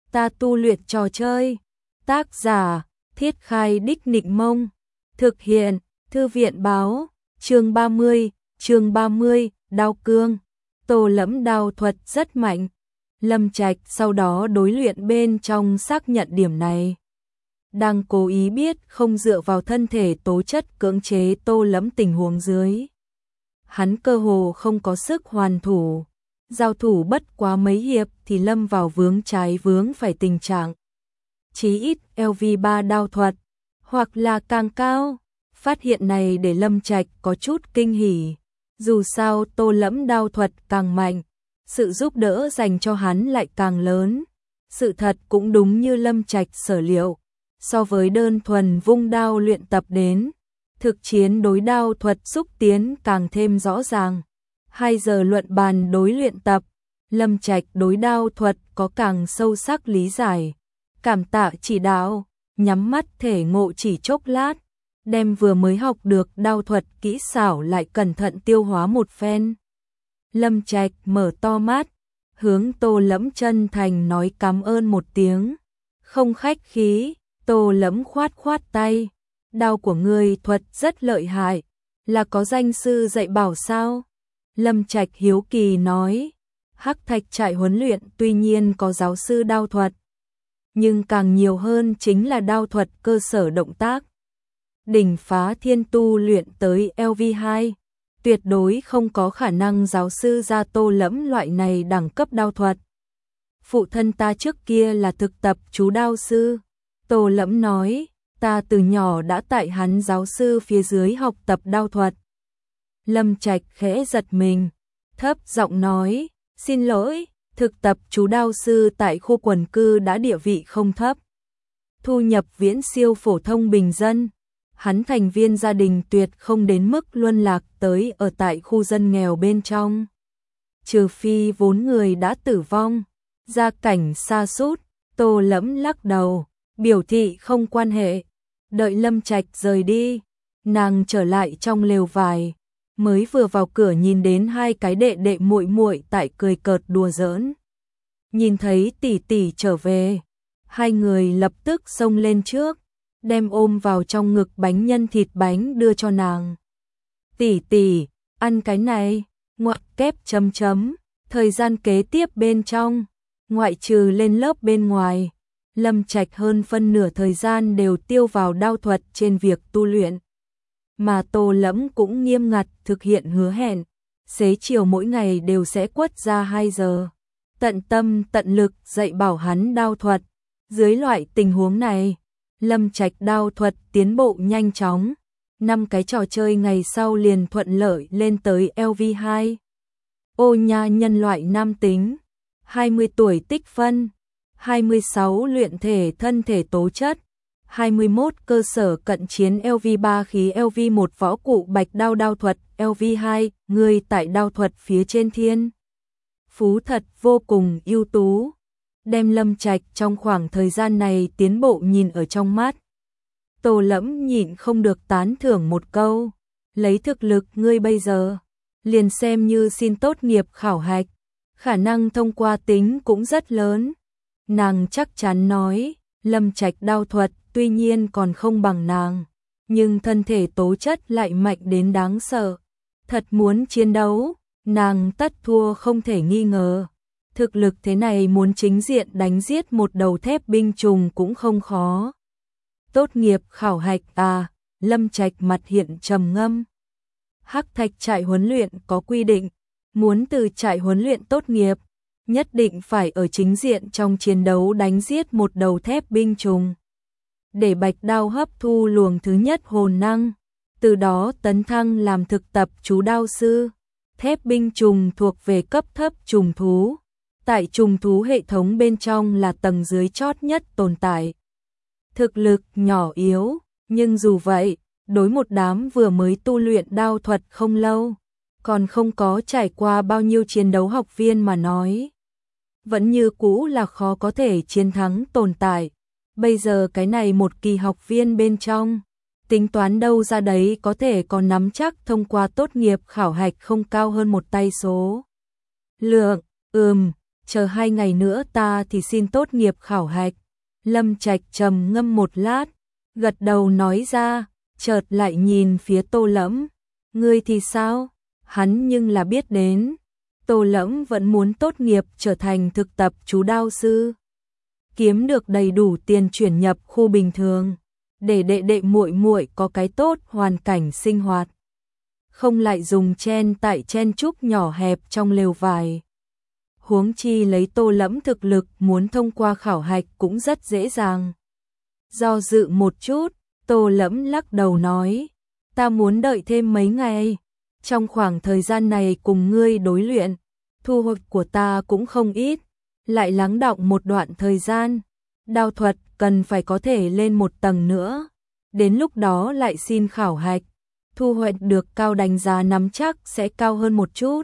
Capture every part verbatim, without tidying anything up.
Ta tu luyện trò chơi. Tác giả: Thiết Khai Đích Nịnh Mông. Thực hiện: Thư viện báo. Chương ba mươi, chương ba mươi, đao cương. Tô Lẫm đao thuật rất mạnh. Lâm Trạch sau đó đối luyện bên trong xác nhận điểm này. Đang cố ý biết không dựa vào thân thể tố chất cưỡng chế Tô Lẫm tình huống dưới. Hắn cơ hồ không có sức hoàn thủ. Giao thủ bất quá mấy hiệp thì lâm vào vướng trái vướng phải tình trạng. Chí ít L V ba đao thuật, hoặc là càng cao. Phát hiện này để Lâm Trạch có chút kinh hỉ. Dù sao Tô Lẫm đao thuật càng mạnh, sự giúp đỡ dành cho hắn lại càng lớn. Sự thật cũng đúng như Lâm Trạch sở liệu. So với đơn thuần vung đao luyện tập đến, thực chiến đối đao thuật xúc tiến càng thêm rõ ràng. Hai giờ luận bàn đối luyện tập, Lâm Trạch đối đao thuật có càng sâu sắc lý giải. Cảm tạ chỉ đạo, nhắm mắt thể ngộ chỉ chốc lát, đem vừa mới học được đao thuật kỹ xảo lại cẩn thận tiêu hóa một phen. Lâm Trạch mở to mắt, hướng Tô Lẫm chân thành nói cảm ơn một tiếng. Không khách khí, Tô Lẫm khoát khoát tay. Đao của ngươi thuật rất lợi hại, là có danh sư dạy bảo sao? Lâm Trạch hiếu kỳ nói. Hắc Thạch trại huấn luyện tuy nhiên có giáo sư đao thuật, nhưng càng nhiều hơn chính là đao thuật cơ sở động tác. Đỉnh phá thiên tu luyện tới L V hai, tuyệt đối không có khả năng giáo sư ra Tô Lẫm loại này đẳng cấp đao thuật. Phụ thân ta trước kia là thực tập chú đao sư, Tô Lẫm nói, ta từ nhỏ đã tại hắn giáo sư phía dưới học tập đao thuật. Lâm Trạch khẽ giật mình, thấp giọng nói, xin lỗi, thực tập chú đao sư tại khu quần cư đã địa vị không thấp. Thu nhập viễn siêu phổ thông bình dân. Hắn thành viên gia đình tuyệt không đến mức luân lạc tới ở tại khu dân nghèo bên trong. Trừ phi vốn người đã tử vong, gia cảnh sa sút. Tô Lẫm lắc đầu, biểu thị không quan hệ. Đợi Lâm Trạch rời đi, nàng trở lại trong lều vải, mới vừa vào cửa nhìn đến hai cái đệ đệ muội muội tại cười cợt đùa giỡn. Nhìn thấy tỷ tỷ trở về, hai người lập tức xông lên trước, đem ôm vào trong ngực bánh nhân thịt bánh đưa cho nàng. Tỷ tỷ, ăn cái này, ngoặc kép chấm chấm. Thời gian kế tiếp bên trong, ngoại trừ lên lớp bên ngoài, Lâm Trạch hơn phân nửa thời gian đều tiêu vào đao thuật trên việc tu luyện. Mà Tô Lẫm cũng nghiêm ngặt thực hiện hứa hẹn, xế chiều mỗi ngày đều sẽ quất ra hai giờ. Tận tâm tận lực dạy bảo hắn đao thuật. Dưới loại tình huống này, Lâm Trạch đao thuật tiến bộ nhanh chóng. Năm cái trò chơi ngày sau liền thuận lợi lên tới L V hai. Ô nha nhân loại nam tính, hai mươi tuổi tích phân, hai mươi sáu luyện thể thân thể tố chất, hai mươi mốt cơ sở cận chiến L V ba khí L V một võ cụ bạch đao đao thuật L V hai, người tại đao thuật phía trên thiên. Phú thật vô cùng ưu tú, đem Lâm Trạch trong khoảng thời gian này tiến bộ nhìn ở trong mắt. Tô Lẫm nhịn không được tán thưởng một câu, lấy thực lực ngươi bây giờ, liền xem như xin tốt nghiệp khảo hạch, khả năng thông qua tính cũng rất lớn. Nàng chắc chắn nói, Lâm Trạch đao thuật tuy nhiên còn không bằng nàng, nhưng thân thể tố chất lại mạnh đến đáng sợ. Thật muốn chiến đấu, nàng tất thua không thể nghi ngờ. Thực lực thế này muốn chính diện đánh giết một đầu thép binh trùng cũng không khó. Tốt nghiệp khảo hạch à? Lâm Trạch mặt hiện trầm ngâm. Hắc Thạch trại huấn luyện có quy định, muốn từ trại huấn luyện tốt nghiệp, nhất định phải ở chính diện trong chiến đấu đánh giết một đầu thép binh trùng. Để bạch đao hấp thu luồng thứ nhất hồn năng, từ đó tấn thăng làm thực tập chú đao sư. Thép binh trùng thuộc về cấp thấp trùng thú. Tại trùng thú hệ thống bên trong là tầng dưới chót nhất tồn tại. Thực lực nhỏ yếu, nhưng dù vậy, đối một đám vừa mới tu luyện đao thuật không lâu, còn không có trải qua bao nhiêu chiến đấu học viên mà nói, vẫn như cũ là khó có thể chiến thắng tồn tại. Bây giờ cái này một kỳ học viên bên trong, tính toán đâu ra đấy có thể có nắm chắc thông qua tốt nghiệp khảo hạch không cao hơn một tay số. Lượng, ừm, chờ hai ngày nữa ta thì xin tốt nghiệp khảo hạch. Lâm Trạch trầm ngâm một lát, gật đầu nói ra, chợt lại nhìn phía Tô Lẫm. Ngươi thì sao? Hắn nhưng là biết đến. Tô Lẫm vẫn muốn tốt nghiệp trở thành thực tập chú đao sư. Kiếm được đầy đủ tiền chuyển nhập khu bình thường. Để đệ đệ muội muội có cái tốt hoàn cảnh sinh hoạt. Không lại dùng chen tại chen chúc nhỏ hẹp trong lều vải. Huống chi lấy Tô Lẫm thực lực muốn thông qua khảo hạch cũng rất dễ dàng. Do dự một chút, Tô Lẫm lắc đầu nói, ta muốn đợi thêm mấy ngày. Trong khoảng thời gian này cùng ngươi đối luyện, thu hoạch của ta cũng không ít, lại lắng đọng một đoạn thời gian. Đao thuật cần phải có thể lên một tầng nữa, đến lúc đó lại xin khảo hạch, thu hoạch được cao đánh giá nắm chắc sẽ cao hơn một chút.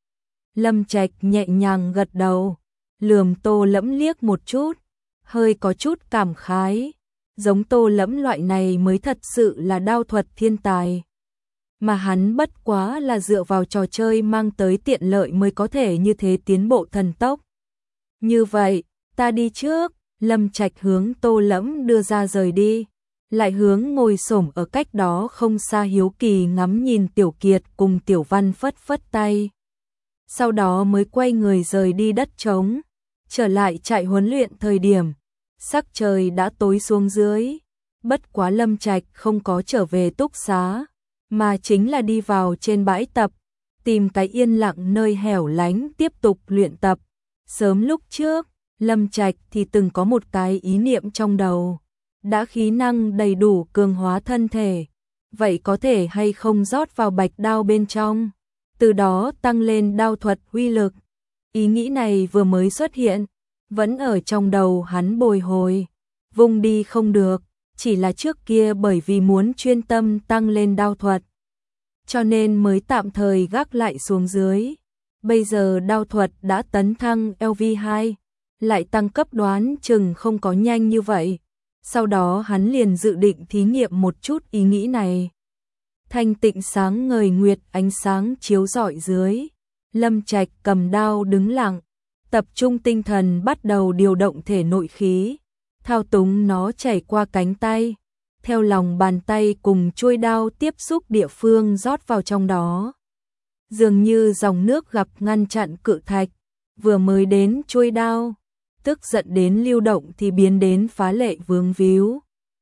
Lâm Trạch nhẹ nhàng gật đầu, lườm Tô Lẫm liếc một chút, hơi có chút cảm khái, giống Tô Lẫm loại này mới thật sự là đao thuật thiên tài. Mà hắn bất quá là dựa vào trò chơi mang tới tiện lợi mới có thể như thế tiến bộ thần tốc. Như vậy, ta đi trước. Lâm Trạch hướng Tô Lẫm đưa ra rời đi, lại hướng ngồi xổm ở cách đó không xa hiếu kỳ ngắm nhìn Tiểu Kiệt cùng Tiểu Văn phất phất tay. Sau đó mới quay người rời đi đất trống, trở lại trại huấn luyện thời điểm, sắc trời đã tối xuống dưới, bất quá Lâm Trạch không có trở về túc xá, mà chính là đi vào trên bãi tập, tìm cái yên lặng nơi hẻo lánh tiếp tục luyện tập. Sớm lúc trước, Lâm Trạch thì từng có một cái ý niệm trong đầu, đã khí năng đầy đủ cường hóa thân thể, vậy có thể hay không rót vào bạch đao bên trong, từ đó tăng lên đao thuật uy lực. Ý nghĩ này vừa mới xuất hiện, vẫn ở trong đầu hắn bồi hồi, vùng đi không được, chỉ là trước kia bởi vì muốn chuyên tâm tăng lên đao thuật, cho nên mới tạm thời gác lại xuống dưới. Bây giờ đao thuật đã tấn thăng L V hai, lại tăng cấp đoán chừng không có nhanh như vậy. Sau đó hắn liền dự định thí nghiệm một chút ý nghĩ này. Thanh tịnh sáng ngời nguyệt ánh sáng chiếu rọi dưới. Lâm Trạch cầm đao đứng lặng, tập trung tinh thần bắt đầu điều động thể nội khí, thao túng nó chảy qua cánh tay, theo lòng bàn tay cùng chuôi đao tiếp xúc địa phương rót vào trong đó. Dường như dòng nước gặp ngăn chặn cự thạch, vừa mới đến chuôi đao, tức giận đến lưu động thì biến đến phá lệ vướng víu.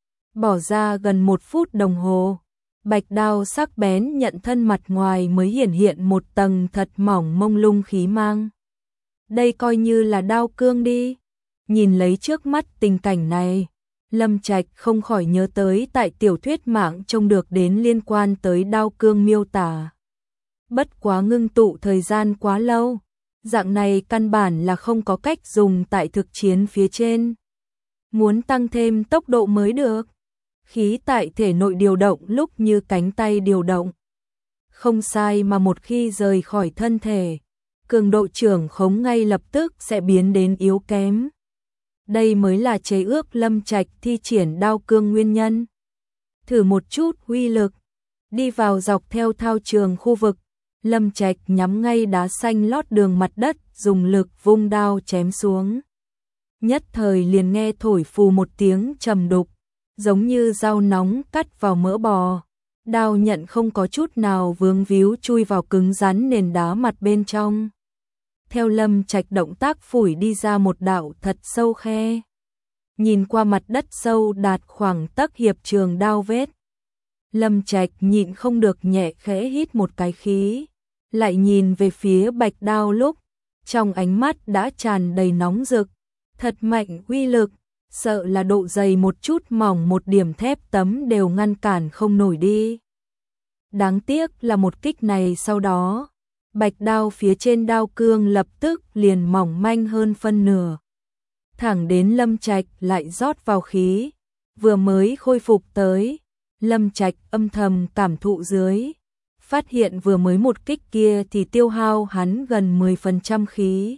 Bỏ ra gần một phút đồng hồ, bạch đao sắc bén nhận thân mặt ngoài mới hiển hiện một tầng thật mỏng mông lung khí mang. Đây coi như là đao cương đi. Nhìn lấy trước mắt tình cảnh này, Lâm Trạch không khỏi nhớ tới tại tiểu thuyết mạng trông được đến liên quan tới đao cương miêu tả. Bất quá ngưng tụ thời gian quá lâu, dạng này căn bản là không có cách dùng tại thực chiến phía trên. Muốn tăng thêm tốc độ mới được. Khí tại thể nội điều động lúc như cánh tay điều động. Không sai, mà một khi rời khỏi thân thể, cường độ trưởng khống ngay lập tức sẽ biến đến yếu kém. Đây mới là chế ước Lâm Trạch thi triển đao cương nguyên nhân. Thử một chút uy lực, đi vào dọc theo thao trường khu vực, Lâm Trạch nhắm ngay đá xanh lót đường mặt đất, dùng lực vung đao chém xuống. Nhất thời liền nghe thổi phù một tiếng trầm đục, giống như dao nóng cắt vào mỡ bò. Đao nhận không có chút nào vướng víu chui vào cứng rắn nền đá mặt bên trong. Theo Lâm Trạch động tác phủi đi ra một đạo thật sâu khe. Nhìn qua mặt đất sâu đạt khoảng tấc hiệp trường đao vết. Lâm Trạch nhịn không được nhẹ khẽ hít một cái khí, lại nhìn về phía bạch đao lúc, trong ánh mắt đã tràn đầy nóng rực, thật mạnh uy lực, sợ là độ dày một chút mỏng một điểm thép tấm đều ngăn cản không nổi đi. Đáng tiếc là một kích này sau đó, bạch đao phía trên đao cương lập tức liền mỏng manh hơn phân nửa. Thẳng đến Lâm Trạch lại rót vào khí, vừa mới khôi phục tới, Lâm Trạch âm thầm cảm thụ dưới, phát hiện vừa mới một kích kia thì tiêu hao hắn gần mười phần trăm khí.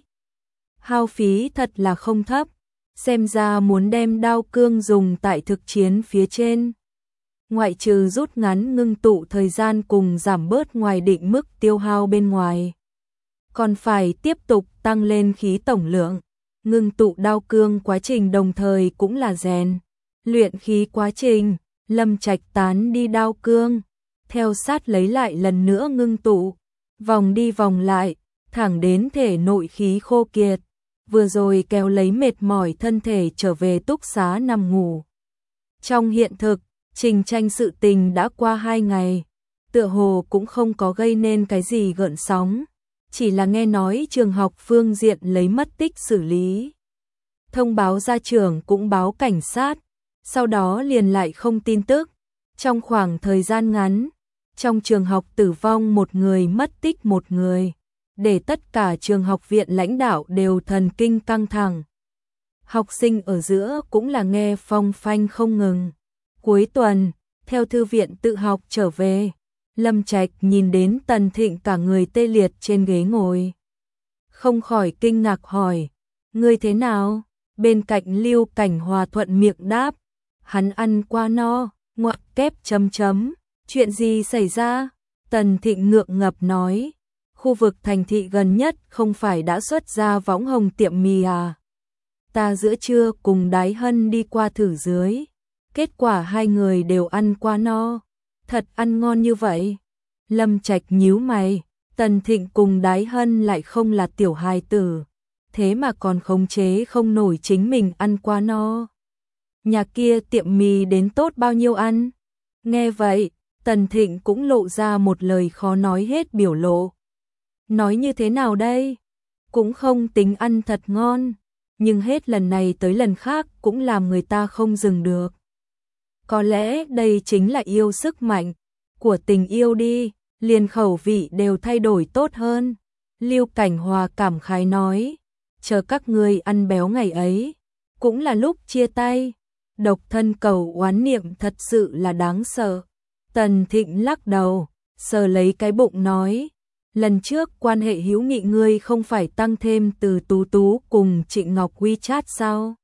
Hao phí thật là không thấp, xem ra muốn đem đao cương dùng tại thực chiến phía trên. Ngoại trừ rút ngắn ngưng tụ thời gian cùng giảm bớt ngoài định mức tiêu hao bên ngoài. còn phải tiếp tục tăng lên khí tổng lượng. Ngưng tụ đao cương quá trình đồng thời cũng là rèn luyện khí quá trình. Lâm Trạch tán đi đao cương, theo sát lấy lại lần nữa ngưng tụ, vòng đi vòng lại, thẳng đến thể nội khí khô kiệt, vừa rồi kéo lấy mệt mỏi thân thể trở về túc xá nằm ngủ. Trong hiện thực, Trình Tranh sự tình đã qua hai ngày, tựa hồ cũng không có gây nên cái gì gợn sóng, chỉ là nghe nói trường học phương diện lấy mất tích xử lý. Thông báo gia trưởng cũng báo cảnh sát, sau đó liền lại không tin tức. Trong khoảng thời gian ngắn, trong trường học tử vong một người, mất tích một người, để tất cả trường học viện lãnh đạo đều thần kinh căng thẳng. Học sinh ở giữa cũng là nghe phong phanh không ngừng. Cuối tuần, theo thư viện tự học trở về, Lâm Trạch nhìn đến Tần Thịnh cả người tê liệt trên ghế ngồi. Không khỏi kinh ngạc hỏi, ngươi thế nào? Bên cạnh Lưu Cảnh Hòa thuận miệng đáp, hắn ăn qua no, ngoặc kép chấm chấm, chuyện gì xảy ra? Tần Thịnh ngượng ngập nói, khu vực thành thị gần nhất không phải đã xuất ra võng hồng tiệm mì à? Ta giữa trưa cùng Đái Hân đi qua thử dưới, kết quả hai người đều ăn qua no, thật ăn ngon như vậy. Lâm Trạch nhíu mày, Tần Thịnh cùng Đái Hân lại không là tiểu hài tử, thế mà còn khống chế không nổi chính mình ăn qua no. Nhà kia tiệm mì đến tốt bao nhiêu ăn? Nghe vậy, Tần Thịnh cũng lộ ra một lời khó nói hết biểu lộ. Nói như thế nào đây? Cũng không tính ăn thật ngon, nhưng hết lần này tới lần khác cũng làm người ta không dừng được. Có lẽ đây chính là yêu sức mạnh của tình yêu đi, liền khẩu vị đều thay đổi tốt hơn. Lưu Cảnh Hòa cảm khái nói, chờ các ngươi ăn béo ngày ấy, cũng là lúc chia tay. Độc thân cầu oán niệm thật sự là đáng sợ. Tần Thịnh lắc đầu, sờ lấy cái bụng nói, lần trước quan hệ hữu nghị ngươi không phải tăng thêm từ Tú Tú cùng Trịnh Ngọc WeChat sao?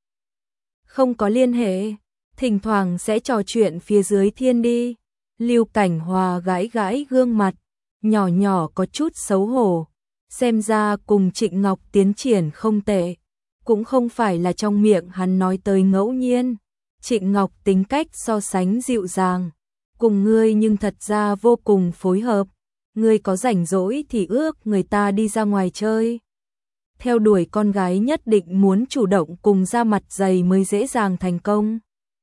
Không có liên hệ, thỉnh thoảng sẽ trò chuyện phía dưới thiên đi. Lưu Cảnh Hòa gãi gãi gương mặt, nhỏ nhỏ có chút xấu hổ, xem ra cùng Trịnh Ngọc tiến triển không tệ, cũng không phải là trong miệng hắn nói tới ngẫu nhiên. Trịnh Ngọc tính cách so sánh dịu dàng, cùng ngươi nhưng thật ra vô cùng phối hợp. Ngươi có rảnh rỗi thì ước người ta đi ra ngoài chơi. Theo đuổi con gái nhất định muốn chủ động cùng ra mặt dày mới dễ dàng thành công.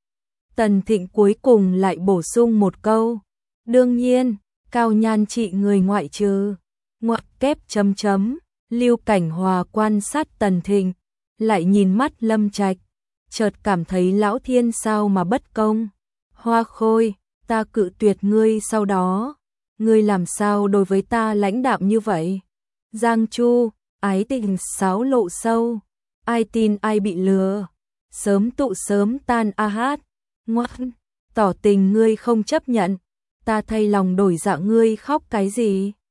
Tần Thịnh cuối cùng lại bổ sung một câu, đương nhiên, cao nhan trị người ngoại trừ. Ngoặc kép chấm chấm, Lưu Cảnh Hòa quan sát Tần Thịnh, lại nhìn mắt Lâm Trạch, chợt cảm thấy lão thiên sao mà bất công. Hoa Khôi, ta cự tuyệt ngươi sau đó, ngươi làm sao đối với ta lãnh đạm như vậy? Giang Chu, ái tình sáo lộ sâu, ai tin ai bị lừa, sớm tụ sớm tan a hát. Ngoan, tỏ tình ngươi không chấp nhận, ta thay lòng đổi dạ ngươi khóc cái gì?